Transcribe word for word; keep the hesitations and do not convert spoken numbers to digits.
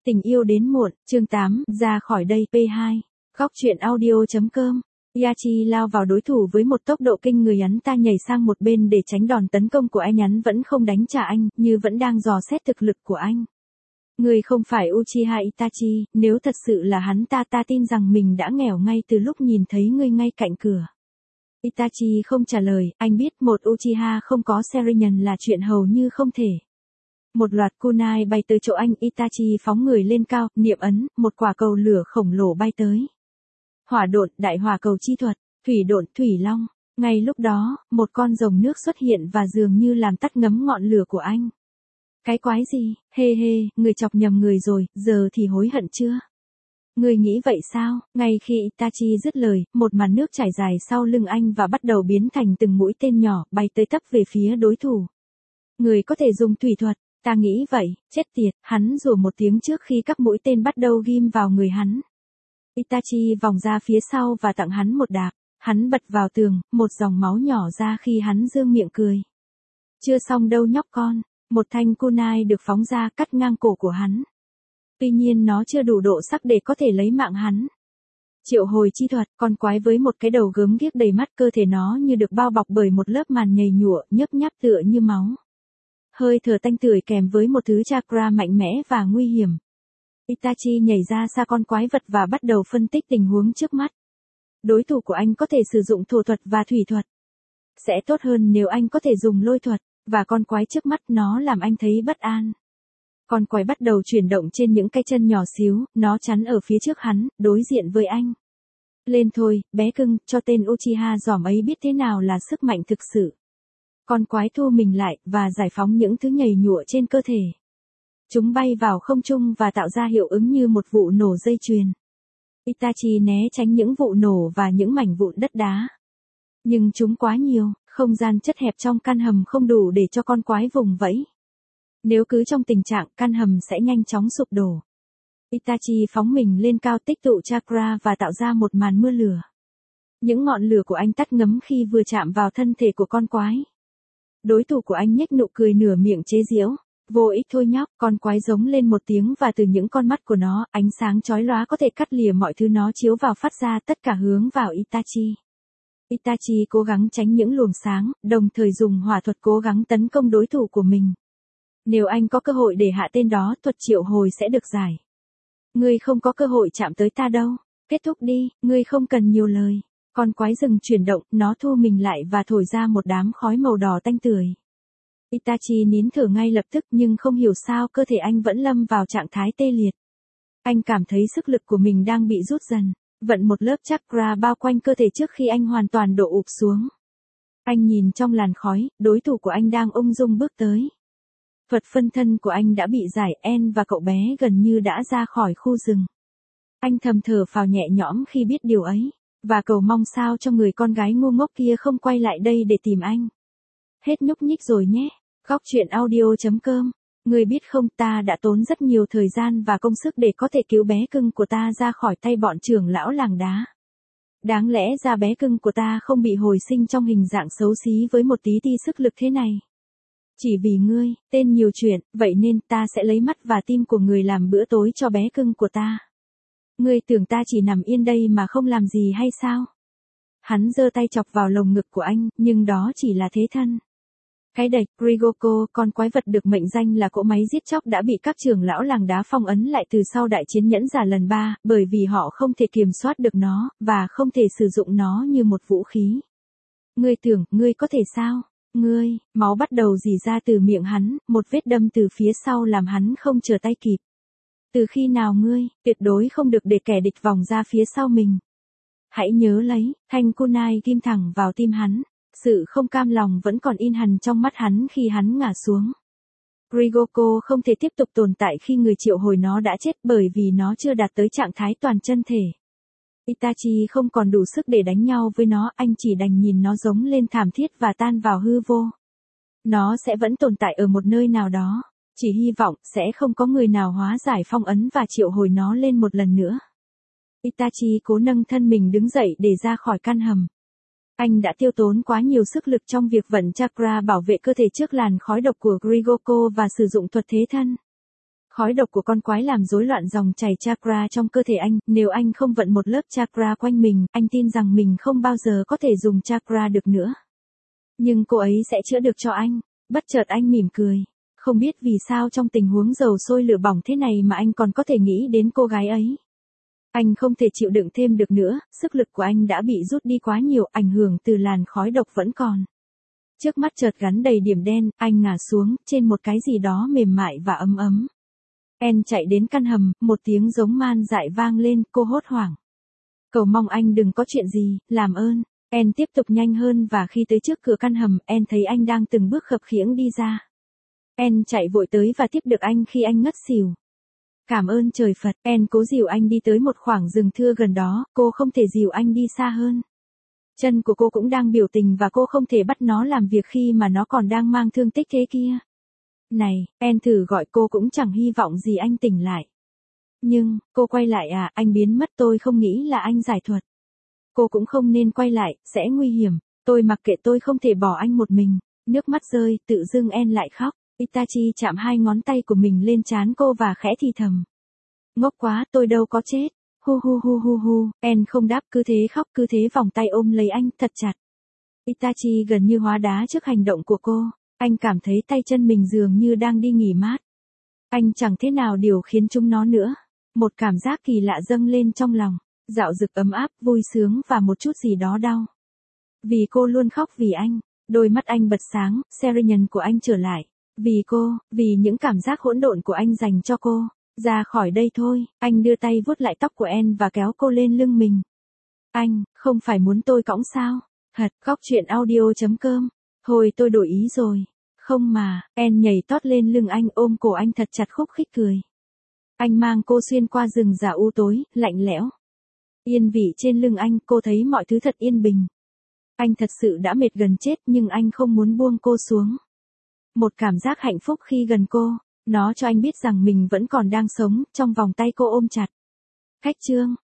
Tình yêu đến muộn, chương tám, ra khỏi đây pê hai. Góc truyện audio.com. Yachi lao vào đối thủ với một tốc độ kinh người, hắn ta nhảy sang một bên để tránh đòn tấn công của anh, hắn vẫn không đánh trả anh, như vẫn đang dò xét thực lực của anh. Người không phải Uchiha Itachi, nếu thật sự là hắn ta ta tin rằng mình đã nghèo ngay từ lúc nhìn thấy ngươi ngay cạnh cửa. Itachi không trả lời, anh biết một Uchiha không có Sharingan là chuyện hầu như không thể. Một loạt kunai bay tới chỗ anh, Itachi phóng người lên cao, niệm ấn, một quả cầu lửa khổng lồ bay tới. Hỏa độn, đại hỏa cầu chi thuật, thủy độn, thủy long. Ngay lúc đó, một con rồng nước xuất hiện và dường như làm tắt ngấm ngọn lửa của anh. Cái quái gì, hê hê, người chọc nhầm người rồi, giờ thì hối hận chưa? Người nghĩ vậy sao? Ngay khi Itachi dứt lời, một màn nước trải dài sau lưng anh và bắt đầu biến thành từng mũi tên nhỏ, bay tới tấp về phía đối thủ. Người có thể dùng thủy thuật. Ta nghĩ vậy, chết tiệt, hắn rủa một tiếng trước khi các mũi tên bắt đầu ghim vào người hắn. Itachi vòng ra phía sau và tặng hắn một đạp, hắn bật vào tường, một dòng máu nhỏ ra khi hắn dương miệng cười. Chưa xong đâu nhóc con, một thanh kunai được phóng ra cắt ngang cổ của hắn. Tuy nhiên nó chưa đủ độ sắc để có thể lấy mạng hắn. Triệu hồi chi thuật, con quái với một cái đầu gớm ghiếc đầy mắt, cơ thể nó như được bao bọc bởi một lớp màn nhầy nhụa, nhấp nháp tựa như máu. Hơi thở tanh tưởi kèm với một thứ chakra mạnh mẽ và nguy hiểm. Itachi nhảy ra xa con quái vật và bắt đầu phân tích tình huống trước mắt. Đối thủ của anh có thể sử dụng thổ thuật và thủy thuật. Sẽ tốt hơn nếu anh có thể dùng lôi thuật, và con quái trước mắt nó làm anh thấy bất an. Con quái bắt đầu chuyển động trên những cái chân nhỏ xíu, nó chắn ở phía trước hắn, đối diện với anh. Lên thôi, bé cưng, cho tên Uchiha giỏm ấy biết thế nào là sức mạnh thực sự. Con quái thu mình lại, và giải phóng những thứ nhầy nhụa trên cơ thể. Chúng bay vào không trung và tạo ra hiệu ứng như một vụ nổ dây chuyền. Itachi né tránh những vụ nổ và những mảnh vụn đất đá. Nhưng chúng quá nhiều, không gian chất hẹp trong căn hầm không đủ để cho con quái vùng vẫy. Nếu cứ trong tình trạng, căn hầm sẽ nhanh chóng sụp đổ. Itachi phóng mình lên cao, tích tụ chakra và tạo ra một màn mưa lửa. Những ngọn lửa của anh tắt ngấm khi vừa chạm vào thân thể của con quái. Đối thủ của anh nhếch nụ cười nửa miệng chế giễu. Vô ích thôi nhóc, con quái giống lên một tiếng và từ những con mắt của nó, ánh sáng chói lóa có thể cắt lìa mọi thứ nó chiếu vào, phát ra tất cả hướng vào Itachi. Itachi cố gắng tránh những luồng sáng, đồng thời dùng hỏa thuật cố gắng tấn công đối thủ của mình. Nếu anh có cơ hội để hạ tên đó, thuật triệu hồi sẽ được giải. Ngươi không có cơ hội chạm tới ta đâu. Kết thúc đi, ngươi không cần nhiều lời. Con quái rừng chuyển động, nó thu mình lại và thổi ra một đám khói màu đỏ tanh tưởi. Itachi nín thở ngay lập tức, nhưng không hiểu sao cơ thể anh vẫn lâm vào trạng thái tê liệt. Anh cảm thấy sức lực của mình đang bị rút dần, vận một lớp chakra bao quanh cơ thể trước khi anh hoàn toàn đổ ụp xuống. Anh nhìn trong làn khói, đối thủ của anh đang ung dung bước tới. Thuật phân thân của anh đã bị giải, En và cậu bé gần như đã ra khỏi khu rừng. Anh thầm thở phào nhẹ nhõm khi biết điều ấy. Và cầu mong sao cho người con gái ngu ngốc kia không quay lại đây để tìm anh. Hết nhúc nhích rồi nhé. Góc truyện audio.com. Người biết không, ta đã tốn rất nhiều thời gian và công sức để có thể cứu bé cưng của ta ra khỏi tay bọn trưởng lão làng đá. Đáng lẽ ra bé cưng của ta không bị hồi sinh trong hình dạng xấu xí với một tí ti sức lực thế này. Chỉ vì ngươi, tên nhiều chuyện, vậy nên ta sẽ lấy mắt và tim của người làm bữa tối cho bé cưng của ta. Ngươi tưởng ta chỉ nằm yên đây mà không làm gì hay sao? Hắn giơ tay chọc vào lồng ngực của anh, nhưng đó chỉ là thế thân. Cái đạch, Rigoko, con quái vật được mệnh danh là cỗ máy giết chóc đã bị các trưởng lão làng đá phong ấn lại từ sau đại chiến nhẫn giả lần ba, bởi vì họ không thể kiểm soát được nó, và không thể sử dụng nó như một vũ khí. Ngươi tưởng, ngươi có thể sao? Ngươi, máu bắt đầu rỉ ra từ miệng hắn, một vết đâm từ phía sau làm hắn không trở tay kịp. Từ khi nào ngươi, tuyệt đối không được để kẻ địch vòng ra phía sau mình. Hãy nhớ lấy, thanh kunai ghim thẳng vào tim hắn. Sự không cam lòng vẫn còn in hằn trong mắt hắn khi hắn ngã xuống. Rigoko không thể tiếp tục tồn tại khi người triệu hồi nó đã chết, bởi vì nó chưa đạt tới trạng thái toàn chân thể. Itachi không còn đủ sức để đánh nhau với nó, anh chỉ đành nhìn nó giống lên thảm thiết và tan vào hư vô. Nó sẽ vẫn tồn tại ở một nơi nào đó. Chỉ hy vọng sẽ không có người nào hóa giải phong ấn và triệu hồi nó lên một lần nữa. Itachi cố nâng thân mình đứng dậy để ra khỏi căn hầm. Anh đã tiêu tốn quá nhiều sức lực trong việc vận chakra bảo vệ cơ thể trước làn khói độc của Rigoko và sử dụng thuật thế thân. Khói độc của con quái làm rối loạn dòng chảy chakra trong cơ thể anh, nếu anh không vận một lớp chakra quanh mình, anh tin rằng mình không bao giờ có thể dùng chakra được nữa. Nhưng cô ấy sẽ chữa được cho anh. Bất chợt anh mỉm cười. Không biết vì sao trong tình huống dầu sôi lửa bỏng thế này mà anh còn có thể nghĩ đến cô gái ấy. Anh không thể chịu đựng thêm được nữa, sức lực của anh đã bị rút đi quá nhiều, ảnh hưởng từ làn khói độc vẫn còn. Trước mắt chợt gắn đầy điểm đen, anh ngả xuống, trên một cái gì đó mềm mại và ấm ấm. En chạy đến căn hầm, một tiếng giống man dại vang lên, cô hốt hoảng. Cầu mong anh đừng có chuyện gì, làm ơn. En tiếp tục nhanh hơn và khi tới trước cửa căn hầm, En thấy anh đang từng bước khập khiễng đi ra. En chạy vội tới và tiếp được anh khi anh ngất xỉu. Cảm ơn trời Phật, En cố dìu anh đi tới một khoảng rừng thưa gần đó, cô không thể dìu anh đi xa hơn. Chân của cô cũng đang biểu tình và cô không thể bắt nó làm việc khi mà nó còn đang mang thương tích thế kia. Này, En thử gọi cô cũng chẳng hy vọng gì anh tỉnh lại. Nhưng, cô quay lại à, anh biến mất tôi không nghĩ là anh giải thuật. Cô cũng không nên quay lại, sẽ nguy hiểm, tôi mặc kệ tôi không thể bỏ anh một mình. Nước mắt rơi, tự dưng En lại khóc. Itachi chạm hai ngón tay của mình lên trán cô và khẽ thì thầm. Ngốc quá, tôi đâu có chết. Hu hu hu hu hu, En không đáp, cứ thế khóc, cứ thế vòng tay ôm lấy anh thật chặt. Itachi gần như hóa đá trước hành động của cô. Anh cảm thấy tay chân mình dường như đang đi nghỉ mát. Anh chẳng thế nào điều khiến chúng nó nữa. Một cảm giác kỳ lạ dâng lên trong lòng. Dạo dực ấm áp, vui sướng và một chút gì đó đau. Vì cô luôn khóc vì anh. Đôi mắt anh bật sáng, Serenyon của anh trở lại. Vì cô, vì những cảm giác hỗn độn của anh dành cho cô. Ra khỏi đây thôi, anh đưa tay vuốt lại tóc của En và kéo cô lên lưng mình. Anh, không phải muốn tôi cõng sao? Hật, góc truyện audio chấm com. Thôi tôi đổi ý rồi. Không mà, En nhảy tót lên lưng anh ôm cổ anh thật chặt khúc khích cười. Anh mang cô xuyên qua rừng già u tối, lạnh lẽo. Yên vị trên lưng anh, cô thấy mọi thứ thật yên bình. Anh thật sự đã mệt gần chết nhưng anh không muốn buông cô xuống. Một cảm giác hạnh phúc khi gần cô, nó cho anh biết rằng mình vẫn còn đang sống, trong vòng tay cô ôm chặt. Khách chương.